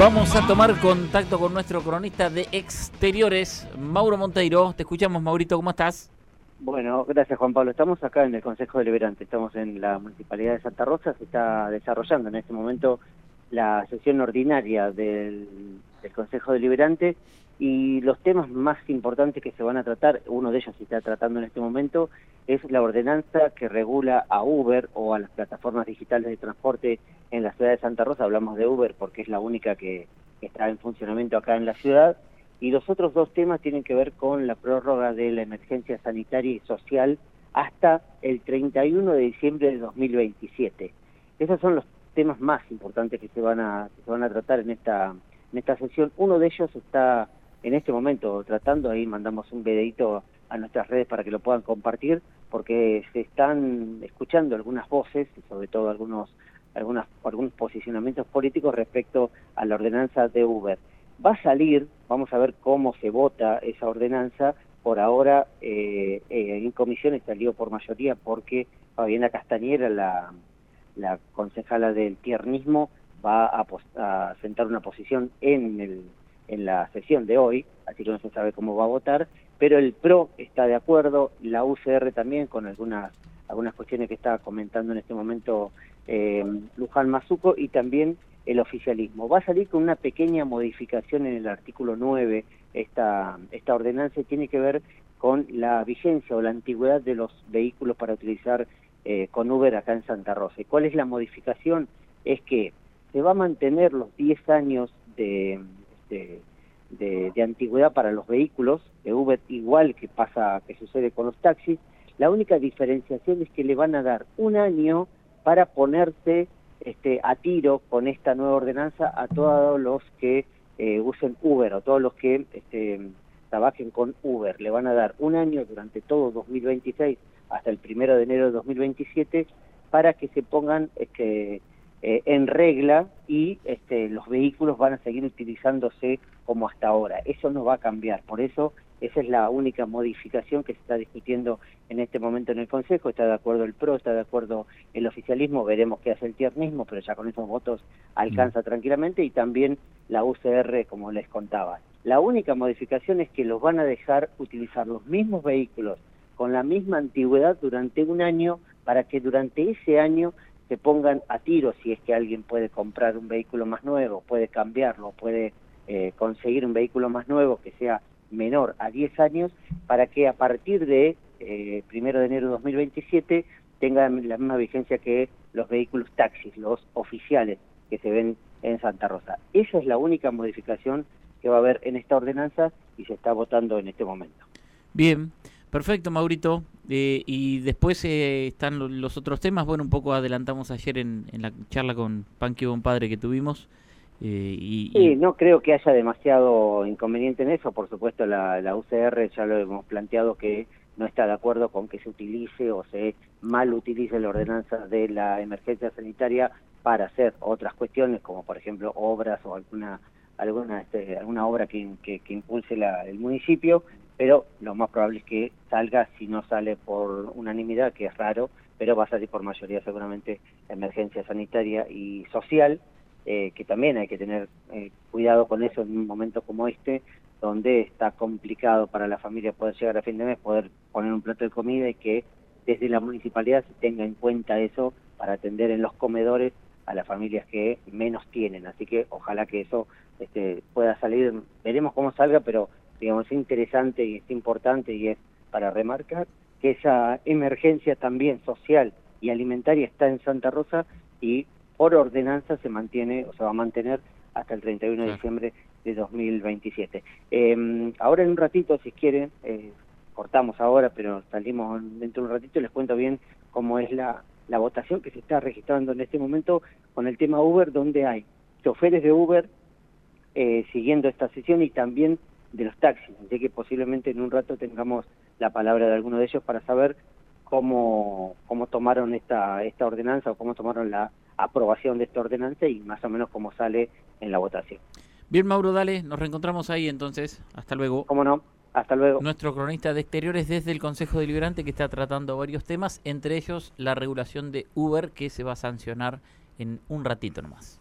Vamos a tomar contacto con nuestro cronista de exteriores, Mauro Monteiro. Te escuchamos, Maurito, ¿cómo estás? Bueno, gracias Juan Pablo. Estamos acá en el Consejo Deliberante, estamos en la Municipalidad de Santa Rosa. Se está desarrollando en este momento la sesión ordinaria del Consejo Deliberante y los temas más importantes que se van a tratar, uno de ellos se está tratando en este momento, es la ordenanza que regula a Uber o a las plataformas digitales de transporte en la ciudad de Santa Rosa. Hablamos de Uber porque es la única que está en funcionamiento acá en la ciudad. Y los otros dos temas tienen que ver con la prórroga de la emergencia sanitaria y social hasta el 31 de diciembre de 2027. Esos son los temas más importantes que se van a tratar en esta sesión. Uno de ellos está en este momento tratando, ahí mandamos un videito a nuestras redes para que lo puedan compartir, porque se están escuchando algunas voces, y sobre todo algunos posicionamientos políticos respecto a la ordenanza de Uber. Va a salir, vamos a ver cómo se vota esa ordenanza. Por ahora en comisiones salió por mayoría porque Fabiana Castañera, la concejala del tiernismo, va a sentar una posición en la sesión de hoy, así que no se sabe cómo va a votar, pero el PRO está de acuerdo, la UCR también, con algunas cuestiones que está comentando en este momento Luján Mazuco, y también el oficialismo. Va a salir con una pequeña modificación en el artículo 9, esta ordenanza, y tiene que ver con la vigencia o la antigüedad de los vehículos para utilizar con Uber acá en Santa Rosa. ¿Y cuál es la modificación? Es que se va a mantener los 10 años de antigüedad para los vehículos de Uber, igual que sucede con los taxis. La única diferenciación es que le van a dar un año para ponerse a tiro con esta nueva ordenanza a todos los que usen Uber o todos los que trabajen con Uber. Le van a dar un año durante todo 2026 hasta el 1 de enero de 2027 para que se pongan en regla y los vehículos van a seguir utilizándose como hasta ahora. Eso no va a cambiar, por eso esa es la única modificación que se está discutiendo en este momento en el Consejo. Está de acuerdo el PRO, está de acuerdo el oficialismo, veremos qué hace el tiernismo, pero ya con esos votos alcanza tranquilamente, y también la UCR, como les contaba. La única modificación es que los van a dejar utilizar los mismos vehículos con la misma antigüedad durante un año, para que durante ese año se pongan a tiro, si es que alguien puede comprar un vehículo más nuevo, puede cambiarlo, puede conseguir un vehículo más nuevo que sea menor a 10 años, para que a partir de 1 de enero de 2027 tengan la misma vigencia que los vehículos taxis, los oficiales que se ven en Santa Rosa. Esa es la única modificación que va a haber en esta ordenanza y se está votando en este momento. Bien, perfecto, Maurito. Y después están los otros temas. Bueno, un poco adelantamos ayer en la charla con Panqui Bonpadre que tuvimos. Sí, no creo que haya demasiado inconveniente en eso. Por supuesto, la UCR ya lo hemos planteado que no está de acuerdo con que se utilice o se mal utilice la ordenanza de la emergencia sanitaria para hacer otras cuestiones, como por ejemplo obras o alguna obra que impulse el municipio, pero lo más probable es que salga, si no sale por unanimidad, que es raro, pero va a salir por mayoría seguramente emergencia sanitaria y social. Que también hay que tener cuidado con eso en un momento como este, donde está complicado para la familia poder llegar a fin de mes, poder poner un plato de comida, y que desde la municipalidad se tenga en cuenta eso para atender en los comedores a las familias que menos tienen. Así que ojalá que eso pueda salir, veremos cómo salga, pero digamos es interesante y es importante, y es para remarcar que esa emergencia también social y alimentaria está en Santa Rosa, y por ordenanza se mantiene, o se va a mantener hasta el 31 de diciembre de 2027. Ahora en un ratito, si quieren, cortamos ahora, pero salimos dentro de un ratito y les cuento bien cómo es la votación que se está registrando en este momento con el tema Uber, donde hay choferes de Uber siguiendo esta sesión, y también de los taxis. Así que posiblemente en un rato tengamos la palabra de alguno de ellos para saber cómo tomaron esta ordenanza, o cómo tomaron la aprobación de esta ordenanza, y más o menos cómo sale en la votación. Bien, Mauro, dale, nos reencontramos ahí entonces. Hasta luego. ¿Cómo no? Hasta luego. Nuestro cronista de exteriores desde el Consejo Deliberante, que está tratando varios temas, entre ellos la regulación de Uber, que se va a sancionar en un ratito nomás.